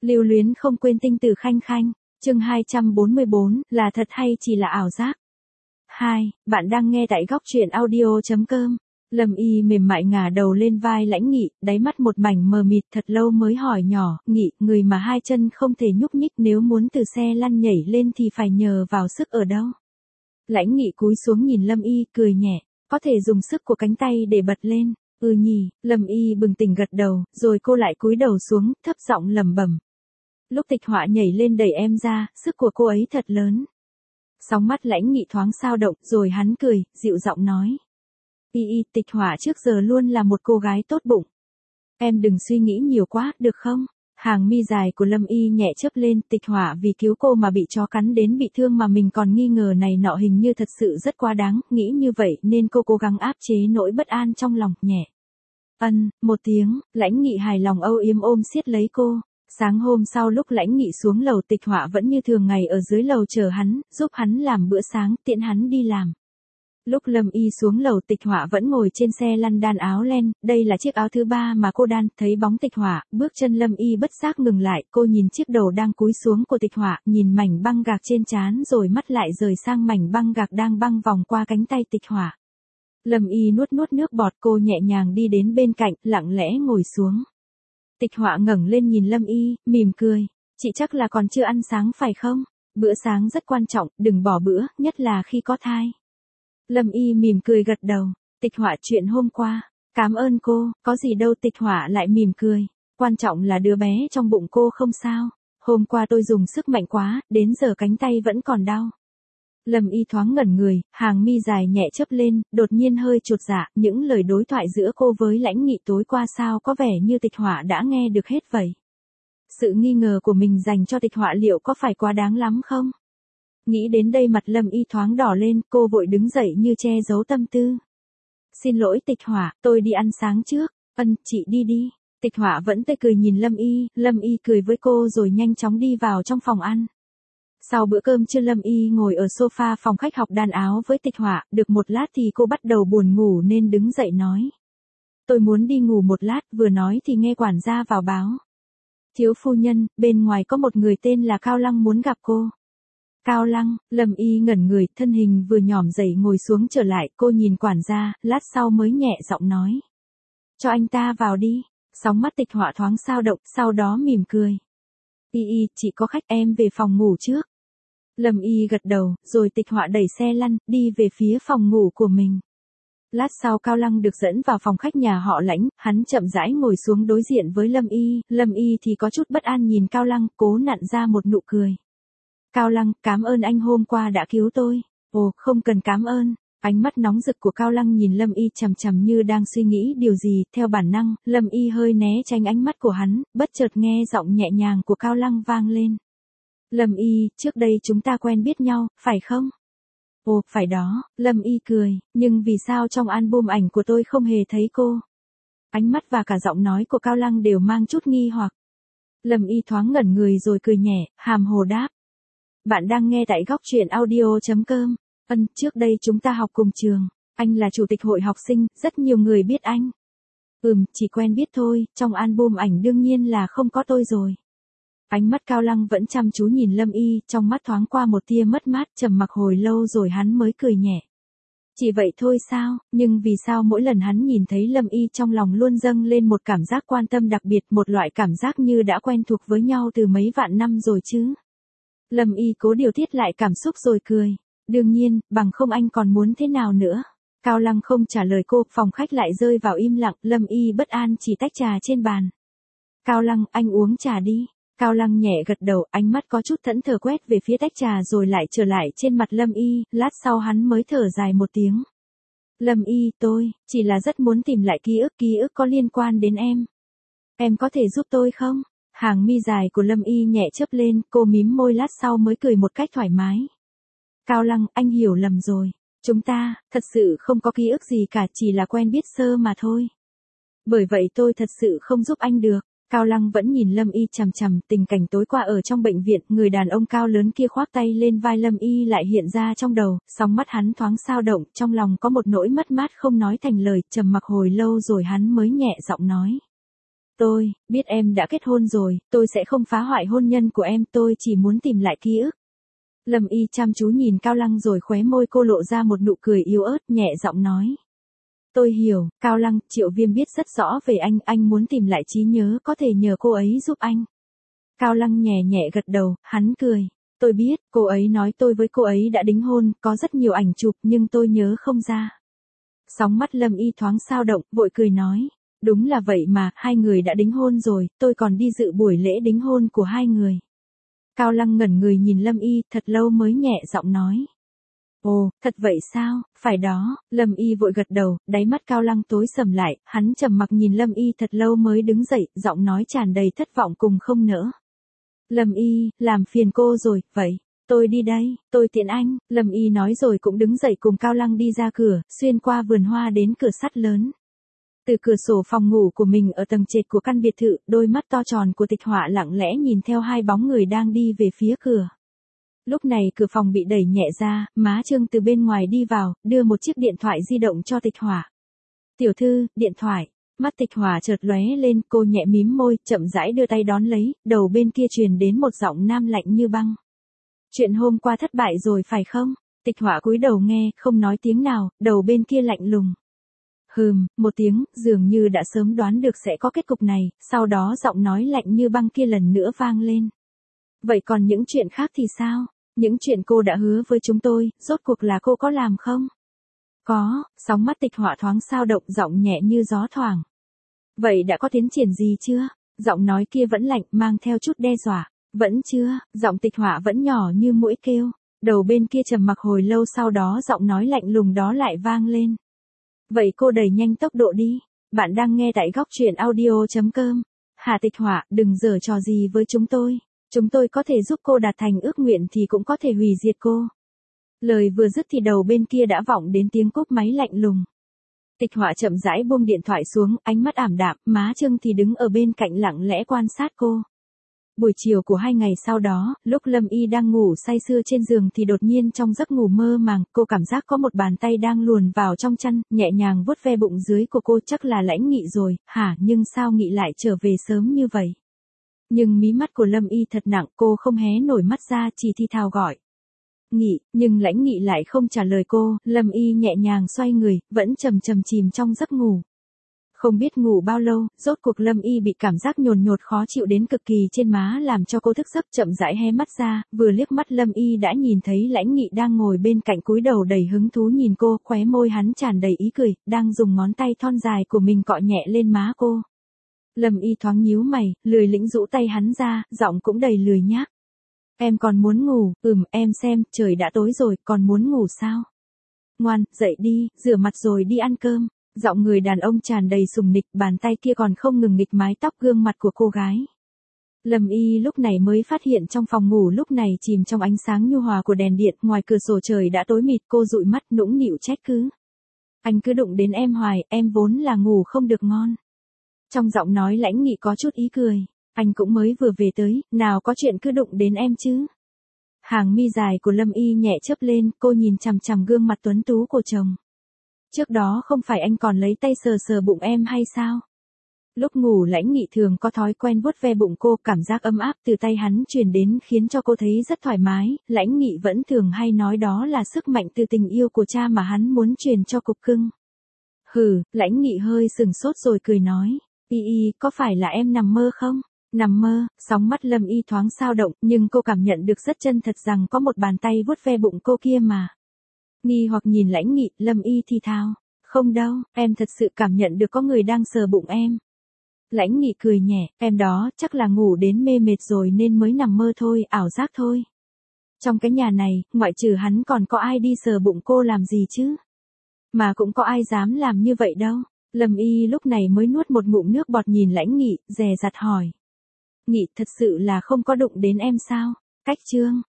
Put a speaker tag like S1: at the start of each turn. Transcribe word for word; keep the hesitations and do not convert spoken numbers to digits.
S1: Lưu luyến không quên tinh tử khanh khanh, chương hai trăm bốn mươi bốn, là thật hay chỉ là ảo giác? hai, bạn đang nghe tại góc truyện audio chấm com. Lâm Y mềm mại ngả đầu lên vai Lãnh Nghị, đáy mắt một mảnh mờ mịt thật lâu mới hỏi nhỏ, Nghị, người mà hai chân không thể nhúc nhích nếu muốn từ xe lăn nhảy lên thì phải nhờ vào sức ở đâu? Lãnh Nghị cúi xuống nhìn Lâm Y, cười nhẹ, có thể dùng sức của cánh tay để bật lên. Ừ nhỉ, Lâm Y bừng tỉnh gật đầu, rồi cô lại cúi đầu xuống, thấp giọng lẩm bẩm. Lúc Tịch Họa nhảy lên đẩy em ra, sức của cô ấy thật lớn. Sóng mắt Lãnh Nghị thoáng xao động, rồi hắn cười, dịu giọng nói. Y y, Tịch Họa trước giờ luôn là một cô gái tốt bụng. Em đừng suy nghĩ nhiều quá, được không? Hàng mi dài của Lâm Y nhẹ chớp lên, Tịch Họa vì cứu cô mà bị chó cắn đến bị thương mà mình còn nghi ngờ này nọ hình như thật sự rất quá đáng, nghĩ như vậy nên cô cố gắng áp chế nỗi bất an trong lòng, nhẹ. Ân, một tiếng, Lãnh Nghị hài lòng âu yếm ôm siết lấy cô. Sáng hôm sau lúc Lãnh Nghị xuống lầu, Tịch Họa vẫn như thường ngày ở dưới lầu chờ hắn, giúp hắn làm bữa sáng, tiện hắn đi làm. Lúc Lâm Y xuống lầu, Tịch Họa vẫn ngồi trên xe lăn đan áo len, đây là chiếc áo thứ ba mà cô đan, thấy bóng Tịch Họa, bước chân Lâm Y bất giác ngừng lại, cô nhìn chiếc đầu đang cúi xuống của Tịch Họa, nhìn mảnh băng gạc trên trán rồi mắt lại rời sang mảnh băng gạc đang băng vòng qua cánh tay Tịch Họa. Lâm Y nuốt nuốt nước bọt, cô nhẹ nhàng đi đến bên cạnh, lặng lẽ ngồi xuống. Tịch Họa ngẩng lên nhìn Lâm Y, mỉm cười, chị chắc là còn chưa ăn sáng phải không? Bữa sáng rất quan trọng, đừng bỏ bữa, nhất là khi có thai. Lâm Y mỉm cười gật đầu, Tịch Họa chuyện hôm qua, cảm ơn cô, có gì đâu. Tịch Họa lại mỉm cười, quan trọng là đứa bé trong bụng cô không sao, hôm qua tôi dùng sức mạnh quá, đến giờ cánh tay vẫn còn đau. Lâm Y thoáng ngẩn người, hàng mi dài nhẹ chớp lên, đột nhiên hơi chột dạ, những lời đối thoại giữa cô với Lãnh Nghị tối qua sao có vẻ như Tịch Họa đã nghe được hết vậy. Sự nghi ngờ của mình dành cho Tịch Họa liệu có phải quá đáng lắm không? Nghĩ đến đây mặt Lâm Y thoáng đỏ lên, cô vội đứng dậy như che giấu tâm tư. Xin lỗi Tịch Họa, tôi đi ăn sáng trước. Ân, chị đi đi. Tịch Họa vẫn tươi cười nhìn Lâm Y, Lâm Y cười với cô rồi nhanh chóng đi vào trong phòng ăn. Sau bữa cơm trưa Lâm Y ngồi ở sofa phòng khách học đan áo với Tịch Họa, được một lát thì cô bắt đầu buồn ngủ nên đứng dậy nói. Tôi muốn đi ngủ một lát, vừa nói thì nghe quản gia vào báo. Thiếu phu nhân, bên ngoài có một người tên là Cao Lăng muốn gặp cô. Cao Lăng, Lâm Y ngẩn người, thân hình vừa nhỏm dậy ngồi xuống trở lại, cô nhìn quản gia, lát sau mới nhẹ giọng nói. Cho anh ta vào đi. Sóng mắt Tịch Họa thoáng xao động, sau đó mỉm cười. Y y, chị có khách, em về phòng ngủ trước. Lâm Y gật đầu, rồi Tịch Họa đẩy xe lăn, đi về phía phòng ngủ của mình. Lát sau Cao Lăng được dẫn vào phòng khách nhà họ Lãnh, hắn chậm rãi ngồi xuống đối diện với Lâm Y, Lâm Y thì có chút bất an nhìn Cao Lăng, cố nặn ra một nụ cười. Cao Lăng, cảm ơn anh hôm qua đã cứu tôi. Ồ, không cần cảm ơn. Ánh mắt nóng rực của Cao Lăng nhìn Lâm Y chằm chằm như đang suy nghĩ điều gì, theo bản năng, Lâm Y hơi né tránh ánh mắt của hắn, bất chợt nghe giọng nhẹ nhàng của Cao Lăng vang lên. Lâm Y, trước đây chúng ta quen biết nhau, phải không? Ồ, phải đó, Lâm Y cười, nhưng vì sao trong album ảnh của tôi không hề thấy cô? Ánh mắt và cả giọng nói của Cao Lăng đều mang chút nghi hoặc. Lâm Y thoáng ngẩn người rồi cười nhẹ, hàm hồ đáp. Bạn đang nghe tại góc truyện audio chấm com. Ân, trước đây chúng ta học cùng trường, anh là chủ tịch hội học sinh, rất nhiều người biết anh. Ừm, chỉ quen biết thôi, trong album ảnh đương nhiên là không có tôi rồi. Ánh mắt Cao Lăng vẫn chăm chú nhìn Lâm Y, trong mắt thoáng qua một tia mất mát, trầm mặc hồi lâu rồi hắn mới cười nhẹ. Chỉ vậy thôi sao, nhưng vì sao mỗi lần hắn nhìn thấy Lâm Y trong lòng luôn dâng lên một cảm giác quan tâm đặc biệt, một loại cảm giác như đã quen thuộc với nhau từ mấy vạn năm rồi chứ? Lâm Y cố điều tiết lại cảm xúc rồi cười. Đương nhiên, bằng không anh còn muốn thế nào nữa? Cao Lăng không trả lời cô, phòng khách lại rơi vào im lặng, Lâm Y bất an chỉ tách trà trên bàn. Cao Lăng, anh uống trà đi. Cao Lăng nhẹ gật đầu, ánh mắt có chút thẫn thờ quét về phía tách trà rồi lại trở lại trên mặt Lâm Y, lát sau hắn mới thở dài một tiếng. Lâm Y, tôi, chỉ là rất muốn tìm lại ký ức, ký ức có liên quan đến em. Em có thể giúp tôi không? Hàng mi dài của Lâm Y nhẹ chớp lên, cô mím môi lát sau mới cười một cách thoải mái. Cao Lăng, anh hiểu lầm rồi. Chúng ta, thật sự không có ký ức gì cả, chỉ là quen biết sơ mà thôi. Bởi vậy tôi thật sự không giúp anh được. Cao Lăng vẫn nhìn Lâm Y chằm chằm, tình cảnh tối qua ở trong bệnh viện, người đàn ông cao lớn kia khoác tay lên vai Lâm Y lại hiện ra trong đầu, sóng mắt hắn thoáng xao động, trong lòng có một nỗi mất mát không nói thành lời, trầm mặc hồi lâu rồi hắn mới nhẹ giọng nói. Tôi, biết em đã kết hôn rồi, tôi sẽ không phá hoại hôn nhân của em, tôi chỉ muốn tìm lại ký ức. Lâm Y chăm chú nhìn Cao Lăng rồi khóe môi cô lộ ra một nụ cười yếu ớt, nhẹ giọng nói. Tôi hiểu, Cao Lăng, Triệu Viêm biết rất rõ về anh, anh muốn tìm lại trí nhớ, có thể nhờ cô ấy giúp anh. Cao Lăng nhẹ nhẹ gật đầu, hắn cười. Tôi biết, cô ấy nói tôi với cô ấy đã đính hôn, có rất nhiều ảnh chụp nhưng tôi nhớ không ra. Sóng mắt Lâm Y thoáng xao động, vội cười nói. Đúng là vậy mà, hai người đã đính hôn rồi, tôi còn đi dự buổi lễ đính hôn của hai người. Cao Lăng ngẩn người nhìn Lâm Y, thật lâu mới nhẹ giọng nói. Ồ, thật vậy sao, phải đó, Lâm Y vội gật đầu, đáy mắt Cao Lăng tối sầm lại, hắn trầm mặc nhìn Lâm Y thật lâu mới đứng dậy, giọng nói tràn đầy thất vọng cùng không nỡ. Lâm Y, làm phiền cô rồi, vậy, tôi đi đây, tôi tiện anh, Lâm Y nói rồi cũng đứng dậy cùng Cao Lăng đi ra cửa, xuyên qua vườn hoa đến cửa sắt lớn. Từ cửa sổ phòng ngủ của mình ở tầng trệt của căn biệt thự, đôi mắt to tròn của Tịch Họa lặng lẽ nhìn theo hai bóng người đang đi về phía cửa. Lúc này cửa phòng bị đẩy nhẹ ra, má Trương từ bên ngoài đi vào, đưa một chiếc điện thoại di động cho Tịch Họa. Tiểu thư, điện thoại. Mắt Tịch Họa chợt lóe lên, cô nhẹ mím môi, chậm rãi đưa tay đón lấy, đầu bên kia truyền đến một giọng nam lạnh như băng. Chuyện hôm qua thất bại rồi phải không? Tịch Họa cúi đầu nghe, không nói tiếng nào, đầu bên kia lạnh lùng. Hừm, một tiếng, dường như đã sớm đoán được sẽ có kết cục này, sau đó giọng nói lạnh như băng kia lần nữa vang lên. Vậy còn những chuyện khác thì sao? Những chuyện cô đã hứa với chúng tôi, rốt cuộc là cô có làm không? Có, sóng mắt Tịch Họa thoáng xao động, giọng nhẹ như gió thoảng. Vậy đã có tiến triển gì chưa? Giọng nói kia vẫn lạnh, mang theo chút đe dọa. Vẫn chưa, giọng Tịch Họa vẫn nhỏ như muỗi kêu. Đầu bên kia trầm mặc hồi lâu, sau đó giọng nói lạnh lùng đó lại vang lên. Vậy cô đẩy nhanh tốc độ đi. Bạn đang nghe tại góc truyện audio chấm com. Hà Tịch Họa, đừng giở trò gì với chúng tôi. Chúng tôi có thể giúp cô đạt thành ước nguyện thì cũng có thể hủy diệt cô. Lời vừa dứt thì đầu bên kia đã vọng đến tiếng cúp máy lạnh lùng. Tịch Họa chậm rãi buông điện thoại xuống, ánh mắt ảm đạm, má Trương thì đứng ở bên cạnh lặng lẽ quan sát cô. Buổi chiều của hai ngày sau đó, lúc Lâm Y đang ngủ say sưa trên giường thì đột nhiên trong giấc ngủ mơ màng, cô cảm giác có một bàn tay đang luồn vào trong chăn, nhẹ nhàng vuốt ve bụng dưới của cô, chắc là Lãnh Nghị rồi, hả, nhưng sao Nghị lại trở về sớm như vậy? Nhưng mí mắt của Lâm Y thật nặng, cô không hé nổi mắt ra, chỉ thi thào gọi. Nghị, nhưng Lãnh Nghị lại không trả lời cô, Lâm Y nhẹ nhàng xoay người, vẫn trầm trầm chìm trong giấc ngủ. Không biết ngủ bao lâu, rốt cuộc Lâm Y bị cảm giác nhồn nhột khó chịu đến cực kỳ trên má làm cho cô thức giấc, chậm rãi hé mắt ra, vừa liếc mắt Lâm Y đã nhìn thấy Lãnh Nghị đang ngồi bên cạnh cúi đầu đầy hứng thú nhìn cô, khóe môi hắn tràn đầy ý cười, đang dùng ngón tay thon dài của mình cọ nhẹ lên má cô. Lâm Y thoáng nhíu mày, lười lĩnh rũ tay hắn ra, giọng cũng đầy lười nhác. Em còn muốn ngủ, ừm, em xem, trời đã tối rồi, còn muốn ngủ sao? Ngoan, dậy đi, rửa mặt rồi đi ăn cơm. Giọng người đàn ông tràn đầy sùng nịch, bàn tay kia còn không ngừng nghịch mái tóc gương mặt của cô gái. Lâm Y lúc này mới phát hiện trong phòng ngủ lúc này chìm trong ánh sáng nhu hòa của đèn điện, ngoài cửa sổ trời đã tối mịt, cô dụi mắt nũng nịu trách cứ. Anh cứ đụng đến em hoài, em vốn là ngủ không được ngon. Trong giọng nói Lãnh Nghị có chút ý cười, anh cũng mới vừa về tới, nào có chuyện cứ đụng đến em chứ. Hàng mi dài của Lâm Y nhẹ chớp lên, cô nhìn chằm chằm gương mặt tuấn tú của chồng. Trước đó không phải anh còn lấy tay sờ sờ bụng em hay sao? Lúc ngủ Lãnh Nghị thường có thói quen vuốt ve bụng cô, cảm giác ấm áp từ tay hắn truyền đến khiến cho cô thấy rất thoải mái, Lãnh Nghị vẫn thường hay nói đó là sức mạnh từ tình yêu của cha mà hắn muốn truyền cho cục cưng. Hừ, Lãnh Nghị hơi sừng sốt rồi cười nói, Y Y, có phải là em nằm mơ không? Nằm mơ, sóng mắt Lâm Y thoáng xao động, nhưng cô cảm nhận được rất chân thật rằng có một bàn tay vuốt ve bụng cô kia mà. Nghi hoặc nhìn Lãnh Nghị, Lâm Y thì thào, không đâu, em thật sự cảm nhận được có người đang sờ bụng em. Lãnh Nghị cười nhẹ, em đó chắc là ngủ đến mê mệt rồi nên mới nằm mơ thôi, ảo giác thôi. Trong cái nhà này, ngoại trừ hắn còn có ai đi sờ bụng cô làm gì chứ? Mà cũng có ai dám làm như vậy đâu. Lâm Y lúc này mới nuốt một ngụm nước bọt nhìn Lãnh Nghị, dè dặt hỏi. Nghị, thật sự là không có đụng đến em sao? Cách Trương,